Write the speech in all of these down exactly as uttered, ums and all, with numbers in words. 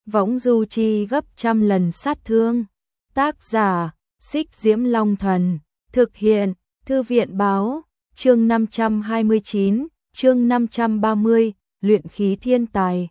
võng du chi gấp trăm lần sát thương. Tác giả, Xích Diễm Long Thần, thực hiện, Thư viện Báo, chương năm trăm hai mươi chín, chương năm trăm ba mươi, luyện khí thiên tài.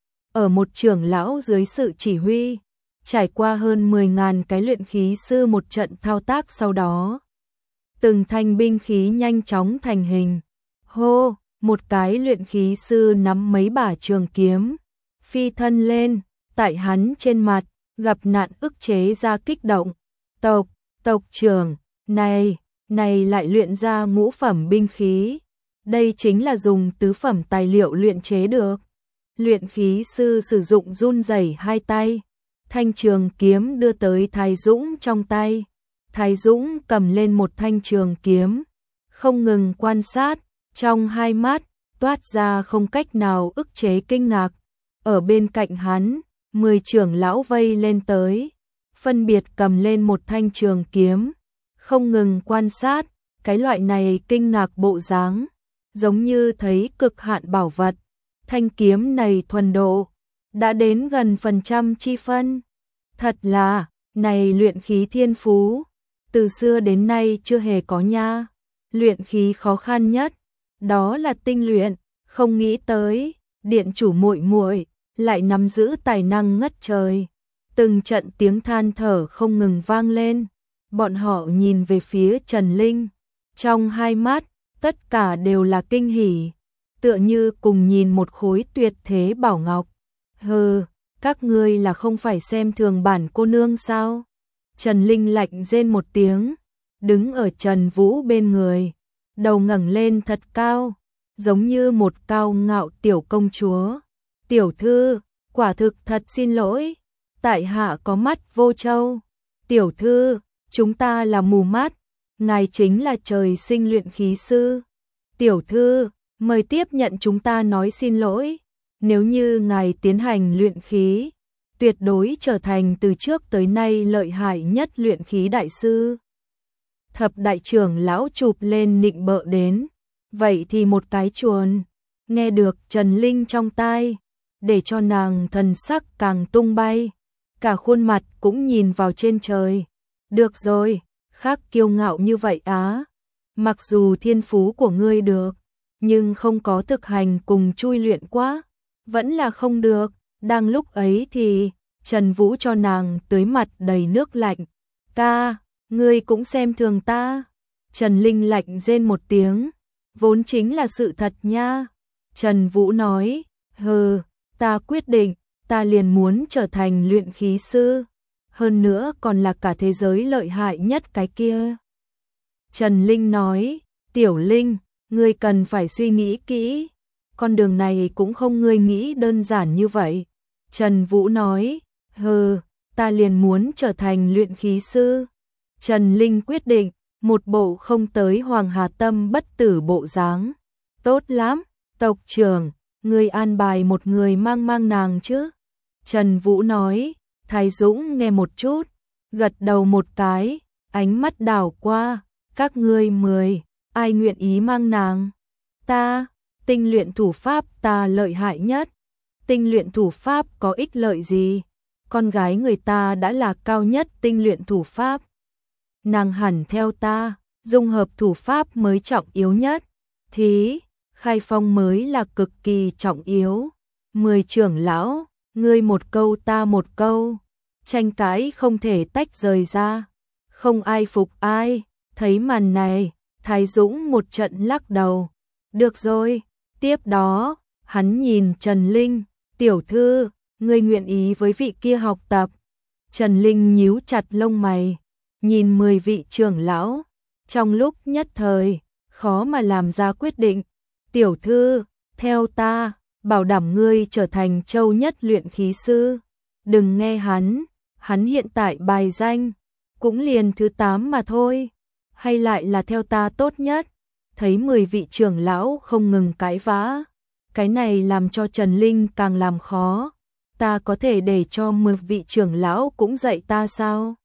Ở một trưởng lão dưới sự chỉ huy, trải qua hơn mười nghìn cái luyện khí sư một trận thao tác sau đó. Từng thanh binh khí nhanh chóng thành hình. Hô, một cái luyện khí sư nắm mấy bả trường kiếm, phi thân lên, tại hắn trên mặt, gặp nạn ức chế ra kích động. Tộc, tộc trưởng, này, này lại luyện ra ngũ phẩm binh khí. Đây chính là dùng tứ phẩm tài liệu luyện chế được. Luyện khí sư sử dụng run rẩy hai tay. Thanh trường kiếm đưa tới Thái Dũng trong tay. Thái Dũng cầm lên một thanh trường kiếm, không ngừng quan sát, trong hai mắt toát ra không cách nào ức chế kinh ngạc. Ở bên cạnh hắn, mười trưởng lão vây lên tới, phân biệt cầm lên một thanh trường kiếm, không ngừng quan sát, cái loại này kinh ngạc bộ dáng, giống như thấy cực hạn bảo vật. Thanh kiếm này thuần độ, đã đến gần phần trăm chi phân. Thật là, này luyện khí thiên phú, từ xưa đến nay chưa hề có nha. Luyện khí khó khăn nhất, đó là tinh luyện, không nghĩ tới, điện chủ muội muội lại nắm giữ tài năng ngất trời. Từng trận tiếng than thở không ngừng vang lên, bọn họ nhìn về phía Trần Linh, trong hai mắt, tất cả đều là kinh hỉ, tựa như cùng nhìn một khối tuyệt thế bảo ngọc. Hừ, các ngươi là không phải xem thường bản cô nương sao? Trần Linh lạnh rên một tiếng, đứng ở Trần Vũ bên người, đầu ngẩng lên thật cao, giống như một cao ngạo tiểu công chúa. Tiểu thư, quả thực thật xin lỗi, tại hạ có mắt vô châu. Tiểu thư, chúng ta là mù mắt, ngài chính là trời sinh luyện khí sư. Tiểu thư, mời tiếp nhận chúng ta nói xin lỗi, nếu như ngài tiến hành luyện khí, tuyệt đối trở thành từ trước tới nay lợi hại nhất luyện khí đại sư. Thập đại trưởng lão chụp lên nịnh bợ đến, vậy thì một cái chuồn. Nghe được Trần Linh trong tai, để cho nàng thần sắc càng tung bay, cả khuôn mặt cũng nhìn vào trên trời. Được rồi, khác kiêu ngạo như vậy á, mặc dù thiên phú của ngươi được, nhưng không có thực hành cùng chui luyện quá, vẫn là không được. Đang lúc ấy thì Trần Vũ cho nàng tưới mặt đầy nước lạnh. Ca, ngươi cũng xem thường ta. Trần Linh lạnh rên một tiếng, vốn chính là sự thật nha. Trần Vũ nói, hừ, ta quyết định, ta liền muốn trở thành luyện khí sư, hơn nữa còn là cả thế giới lợi hại nhất cái kia. Trần Linh nói, Tiểu Linh, ngươi cần phải suy nghĩ kỹ, con đường này cũng không ngươi nghĩ đơn giản như vậy. Trần Vũ nói, hừ, ta liền muốn trở thành luyện khí sư. Trần Linh quyết định, một bộ không tới Hoàng Hà Tâm bất tử bộ dáng. Tốt lắm, tộc trưởng, ngươi an bài một người mang mang nàng chứ? Trần Vũ nói. Thái Dũng nghe một chút, gật đầu một cái, ánh mắt đảo qua, các ngươi mười, ai nguyện ý mang nàng? Ta, tinh luyện thủ pháp ta lợi hại nhất. Tinh luyện thủ pháp có ích lợi gì? Con gái người ta đã là cao nhất tinh luyện thủ pháp. Nàng hẳn theo ta, dung hợp thủ pháp mới trọng yếu nhất. Thí, khai phong mới là cực kỳ trọng yếu. Mười trưởng lão, ngươi một câu ta một câu, tranh cãi không thể tách rời ra, không ai phục ai. Thấy màn này, Thái Dũng một trận lắc đầu. Được rồi, tiếp đó, hắn nhìn Trần Linh, tiểu thư, ngươi nguyện ý với vị kia học tập. Trần Linh nhíu chặt lông mày, nhìn mười vị trưởng lão, trong lúc nhất thời, khó mà làm ra quyết định. Tiểu thư, theo ta, bảo đảm ngươi trở thành châu nhất luyện khí sư. Đừng nghe hắn, hắn hiện tại bài danh, cũng liền thứ tám mà thôi, hay lại là theo ta tốt nhất. Thấy mười vị trưởng lão không ngừng cãi vã, cái này làm cho Trần Linh càng làm khó. Ta có thể để cho mười vị trưởng lão cũng dạy ta sao?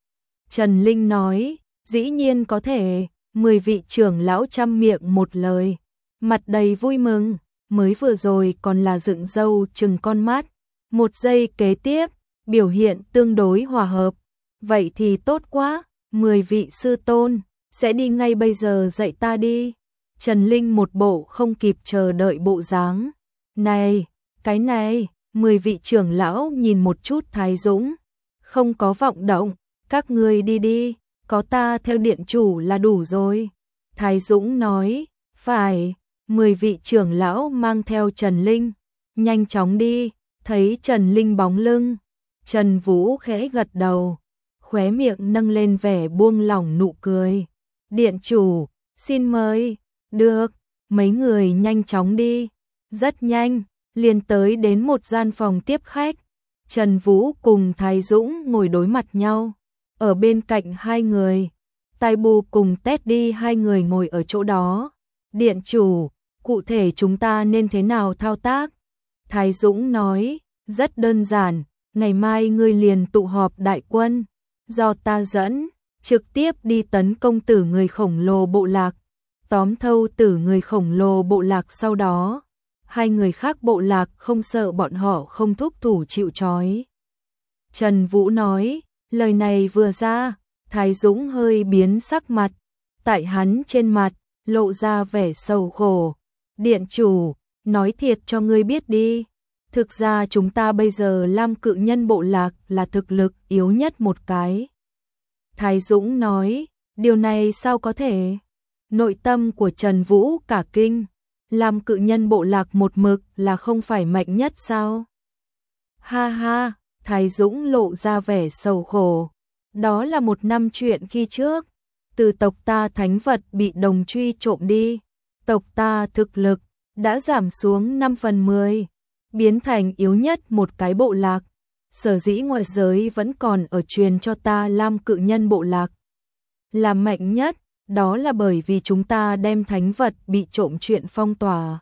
Trần Linh nói, dĩ nhiên có thể. Mười vị trưởng lão chăm miệng một lời, mặt đầy vui mừng, mới vừa rồi còn là dựng râu trừng con mắt, Một giây kế tiếp, biểu hiện tương đối hòa hợp. Vậy thì tốt quá, mười vị sư tôn, sẽ đi ngay bây giờ dạy ta đi. Trần Linh một bộ không kịp chờ đợi bộ dáng. Này, cái này, mười vị trưởng lão nhìn một chút Thái Dũng. Không có vọng động, các ngươi đi đi, có ta theo điện chủ là đủ rồi. Thái Dũng nói, phải, mười vị trưởng lão mang theo Trần Linh. Nhanh chóng đi, thấy Trần Linh bóng lưng. Trần Vũ khẽ gật đầu, khóe miệng nâng lên vẻ buông lỏng nụ cười. Điện chủ, xin mời, được, mấy người nhanh chóng đi. Rất nhanh, liền tới đến một gian phòng tiếp khách. Trần Vũ cùng Thái Dũng ngồi đối mặt nhau. Ở bên cạnh hai người, Tai Bu cùng Teddy hai người ngồi ở chỗ đó. Điện chủ, cụ thể chúng ta nên thế nào thao tác? Thái Dũng nói, rất đơn giản, ngày mai ngươi liền tụ họp đại quân, do ta dẫn, trực tiếp đi tấn công tử người khổng lồ bộ lạc, tóm thâu tử người khổng lồ bộ lạc sau đó. Hai người khác bộ lạc không sợ bọn họ không thúc thủ chịu trói. Trần Vũ nói, lời này vừa ra, Thái Dũng hơi biến sắc mặt, tại hắn trên mặt, lộ ra vẻ sầu khổ. Điện chủ, nói thiệt cho ngươi biết đi, thực ra chúng ta bây giờ Lam Cự Nhân bộ lạc là thực lực yếu nhất một cái. Thái Dũng nói, điều này sao có thể? Nội tâm của Trần Vũ cả kinh. Lam Cự Nhân bộ lạc một mực là không phải mạnh nhất sao? Ha ha, Thái Dũng lộ ra vẻ sầu khổ. Đó là một năm chuyện khi trước. Từ tộc ta thánh vật bị đồng truy trộm đi. Tộc ta thực lực đã giảm xuống năm phần mười. Biến thành yếu nhất một cái bộ lạc. Sở dĩ ngoại giới vẫn còn ở truyền cho ta Lam Cự Nhân bộ lạc là mạnh nhất. Đó là bởi vì chúng ta đem thánh vật bị trộm chuyện phong tỏa.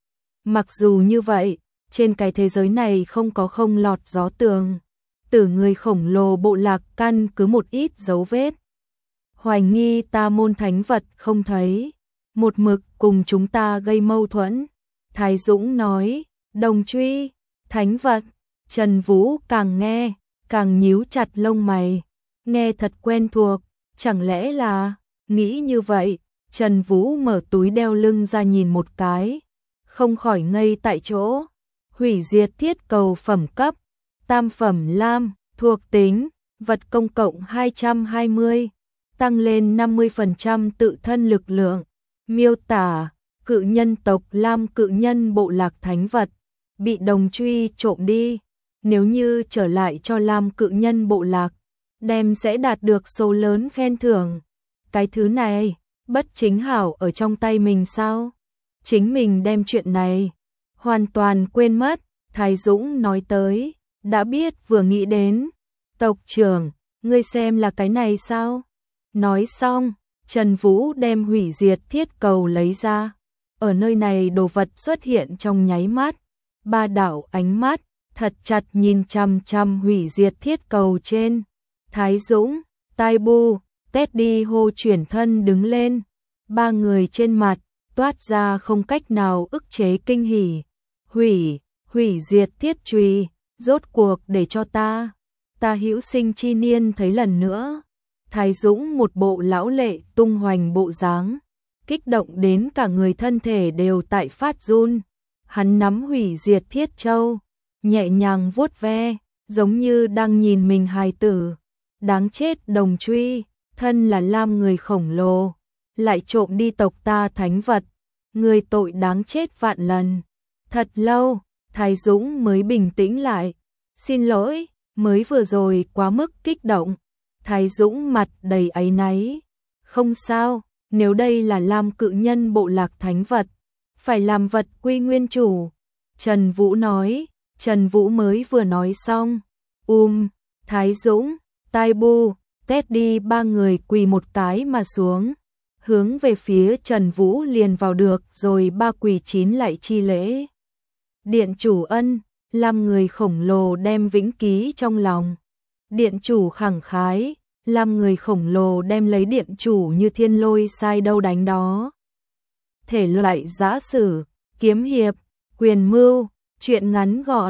Mặc dù như vậy, trên cái thế giới này không có không lọt gió tường. Tử người khổng lồ bộ lạc căn cứ một ít dấu vết. Hoài nghi ta môn thánh vật không thấy. Một mực cùng chúng ta gây mâu thuẫn. Thái Dũng nói, đồng truy, thánh vật. Trần Vũ càng nghe, càng nhíu chặt lông mày. Nghe thật quen thuộc, chẳng lẽ là... Nghĩ như vậy, Trần Vũ mở túi đeo lưng ra nhìn một cái, không khỏi ngây tại chỗ. Hủy diệt thiết cầu phẩm cấp, tam phẩm lam, thuộc tính, vật công cộng hai trăm hai mươi, tăng lên năm mươi phần trăm tự thân lực lượng. Miêu tả, cự nhân tộc Lam Cự Nhân bộ lạc thánh vật, bị đồng truy trộm đi. Nếu như trở lại cho Lam Cự Nhân bộ lạc, đem sẽ đạt được số lớn khen thưởng. Cái thứ này, bất chính hảo ở trong tay mình sao? Chính mình đem chuyện này hoàn toàn quên mất. Thái Dũng nói tới, đã biết vừa nghĩ đến. Tộc trưởng, ngươi xem là cái này sao? Nói xong, Trần Vũ đem hủy diệt thiết cầu lấy ra. Ở nơi này đồ vật xuất hiện trong nháy mắt. Ba đạo ánh mắt, thật chặt nhìn chằm chằm hủy diệt thiết cầu trên. Thái Dũng, Tai Bu, Teddy hô chuyển thân đứng lên. Ba người trên mặt, toát ra không cách nào ức chế kinh hỉ. Hủy, hủy diệt thiết chùy, rốt cuộc để cho ta. Ta hữu sinh chi niên thấy lần nữa. Thái Dũng một bộ lão lệ tung hoành bộ dáng, kích động đến cả người thân thể đều tại phát run. Hắn nắm hủy diệt thiết châu, nhẹ nhàng vuốt ve, giống như đang nhìn mình hài tử. Đáng chết đồng truy, thân là Lam người khổng lồ, lại trộm đi tộc ta thánh vật. Người tội đáng chết vạn lần. Thật lâu, Thái Dũng mới bình tĩnh lại. Xin lỗi, mới vừa rồi quá mức kích động. Thái Dũng mặt đầy áy náy. Không sao, nếu đây là Lam Cự Nhân bộ lạc thánh vật, phải làm vật quy nguyên chủ. Trần Vũ nói, Trần Vũ mới vừa nói xong. Um, Thái Dũng, Tai Bu, Teddy ba người quỳ một cái mà xuống. Hướng về phía Trần Vũ liền vào được rồi ba quỳ chín lại chi lễ. Điện chủ ân, làm người khổng lồ đem vĩnh ký trong lòng. Điện chủ khẳng khái, làm người khổng lồ đem lấy điện chủ như thiên lôi sai đâu đánh đó. Thể loại giã sử, kiếm hiệp, quyền mưu, truyện ngắn gọn,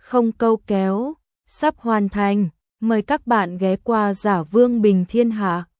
không câu kéo, sắp hoàn thành. Mời các bạn ghé qua Giả Vương Bình Thiên Hạ.